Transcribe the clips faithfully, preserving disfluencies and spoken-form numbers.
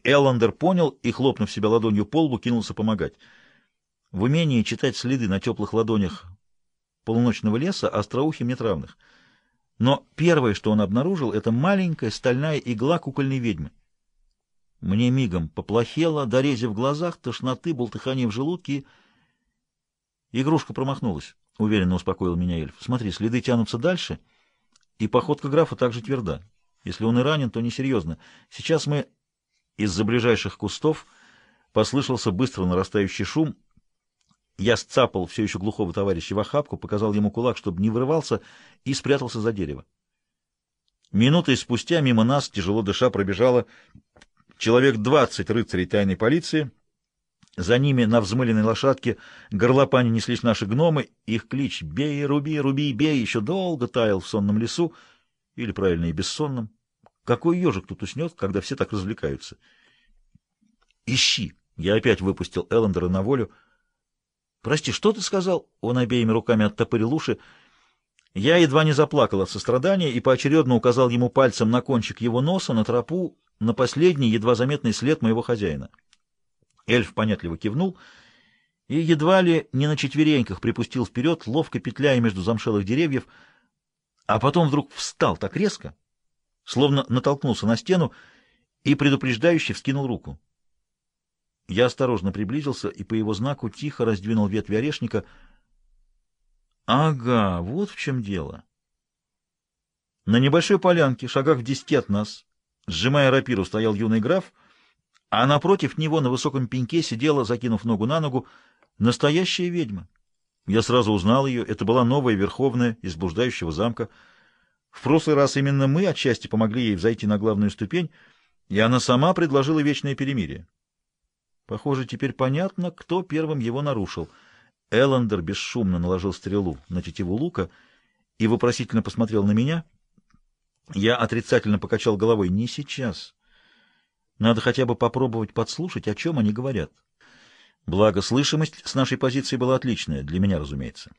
Эллендер понял и, хлопнув себя ладонью по лбу, кинулся помогать. В умении читать следы на теплых ладонях полуночного леса остроухим нет равных. Но первое, что он обнаружил, это маленькая стальная игла кукольной ведьмы. Мне мигом поплохело, дорези в глазах, тошноты, бултыхание в желудке. Игрушка промахнулась, — уверенно успокоил меня эльф. Смотри, следы тянутся дальше, и походка графа также тверда. Если он и ранен, то несерьезно. Сейчас мы... Из-за ближайших кустов послышался быстро нарастающий шум. Я сцапал все еще глухого товарища в охапку, показал ему кулак, чтобы не вырывался, и спрятался за дерево. Минутой спустя мимо нас, тяжело дыша, пробежало человек двадцать рыцарей тайной полиции. За ними на взмыленной лошадке горлопани неслись наши гномы. Их клич «Бей, руби, руби, бей» еще долго таял в сонном лесу, или, правильно, и бессонном. Какой ежик тут уснет, когда все так развлекаются? «Ищи!» Я опять выпустил Эллендера на волю. «Прости, что ты сказал?» Он обеими руками оттопырил уши. Я едва не заплакал от сострадания и поочередно указал ему пальцем на кончик его носа, на тропу, на последний, едва заметный след моего хозяина. Эльф понятливо кивнул и едва ли не на четвереньках припустил вперед, ловко петляя между замшелых деревьев, а потом вдруг встал так резко, словно натолкнулся на стену и предупреждающе вскинул руку. Я осторожно приблизился и по его знаку тихо раздвинул ветви орешника. Ага, вот в чем дело. На небольшой полянке, шагах в десяти от нас, сжимая рапиру, стоял юный граф, а напротив него на высоком пеньке сидела, закинув ногу на ногу, настоящая ведьма. Я сразу узнал ее, это была новая верховная из блуждающего замка. В прошлый раз именно мы отчасти помогли ей взойти на главную ступень, и она сама предложила вечное перемирие. Похоже, теперь понятно, кто первым его нарушил. Эллендер бесшумно наложил стрелу на тетиву лука и вопросительно посмотрел на меня. Я отрицательно покачал головой. Не сейчас. Надо хотя бы попробовать подслушать, о чем они говорят. Благо, слышимость с нашей позиции была отличная, для меня, разумеется.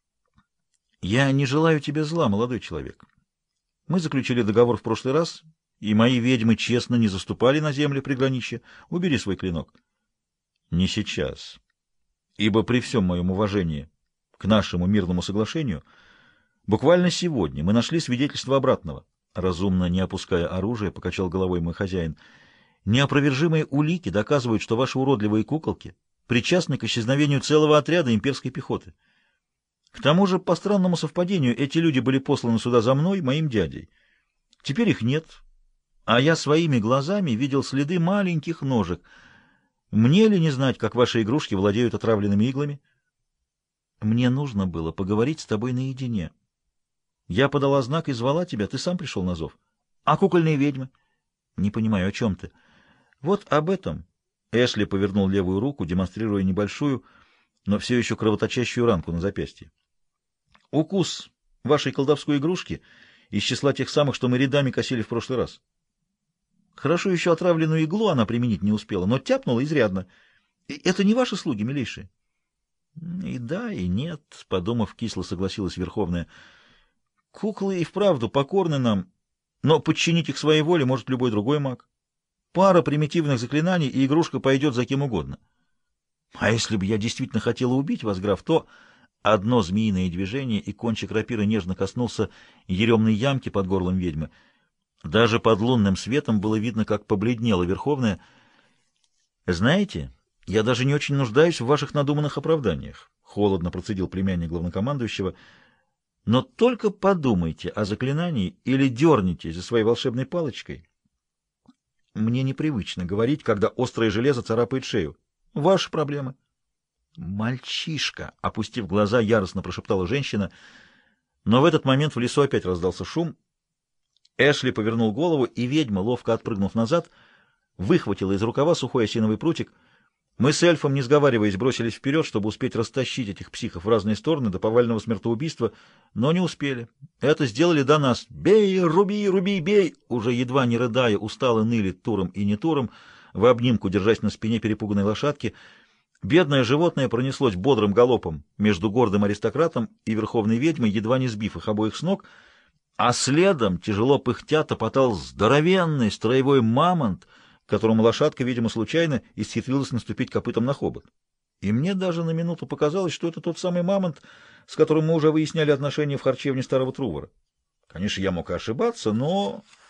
Я не желаю тебе зла, молодой человек. Мы заключили договор в прошлый раз, и мои ведьмы честно не заступали на земле приграничья. Убери свой клинок. Не сейчас. Ибо при всем моем уважении к нашему мирному соглашению, буквально сегодня мы нашли свидетельство обратного. Разумно, не опуская оружие, покачал головой мой хозяин. Неопровержимые улики доказывают, что ваши уродливые куколки причастны к исчезновению целого отряда имперской пехоты. К тому же, по странному совпадению, эти люди были посланы сюда за мной, моим дядей. Теперь их нет, а я своими глазами видел следы маленьких ножек. Мне ли не знать, как ваши игрушки владеют отравленными иглами? Мне нужно было поговорить с тобой наедине. Я подала знак и звала тебя, ты сам пришел на зов. А кукольные ведьмы? Не понимаю, о чем ты. Вот об этом. Эшли повернул левую руку, демонстрируя небольшую, но все еще кровоточащую ранку на запястье. Укус вашей колдовской игрушки из числа тех самых, что мы рядами косили в прошлый раз. Хорошо еще отравленную иглу она применить не успела, но тяпнула изрядно. И это не ваши слуги, милейшие? И да, и нет, подумав, кисло согласилась Верховная. Куклы и вправду покорны нам, но подчинить их своей воле может любой другой маг. Пара примитивных заклинаний, и игрушка пойдет за кем угодно. А если бы я действительно хотела убить вас, граф, то... Одно змеиное движение, и кончик рапиры нежно коснулся еремной ямки под горлом ведьмы. Даже под лунным светом было видно, как побледнела Верховная. «Знаете, я даже не очень нуждаюсь в ваших надуманных оправданиях», — холодно процедил племянник главнокомандующего. «Но только подумайте о заклинании или дерните за своей волшебной палочкой. Мне непривычно говорить, когда острое железо царапает шею. Ваши проблемы». «Мальчишка!» — опустив глаза, яростно прошептала женщина. Но в этот момент в лесу опять раздался шум. Эшли повернул голову, и ведьма, ловко отпрыгнув назад, выхватила из рукава сухой осиновый прутик. Мы с эльфом, не сговариваясь, бросились вперед, чтобы успеть растащить этих психов в разные стороны до повального смертоубийства, но не успели. Это сделали до нас. «Бей, руби, руби, бей!» Уже едва не рыдая, устало ныли Туром и не Туром, в обнимку, держась на спине перепуганной лошадки. Бедное животное пронеслось бодрым галопом между гордым аристократом и верховной ведьмой, едва не сбив их обоих с ног, а следом, тяжело пыхтя, топотал здоровенный строевой мамонт, которому лошадка, видимо, случайно исхитрилась наступить копытом на хобот. И мне даже на минуту показалось, что это тот самый мамонт, с которым мы уже выясняли отношения в харчевне старого Трувора. Конечно, я мог и ошибаться, но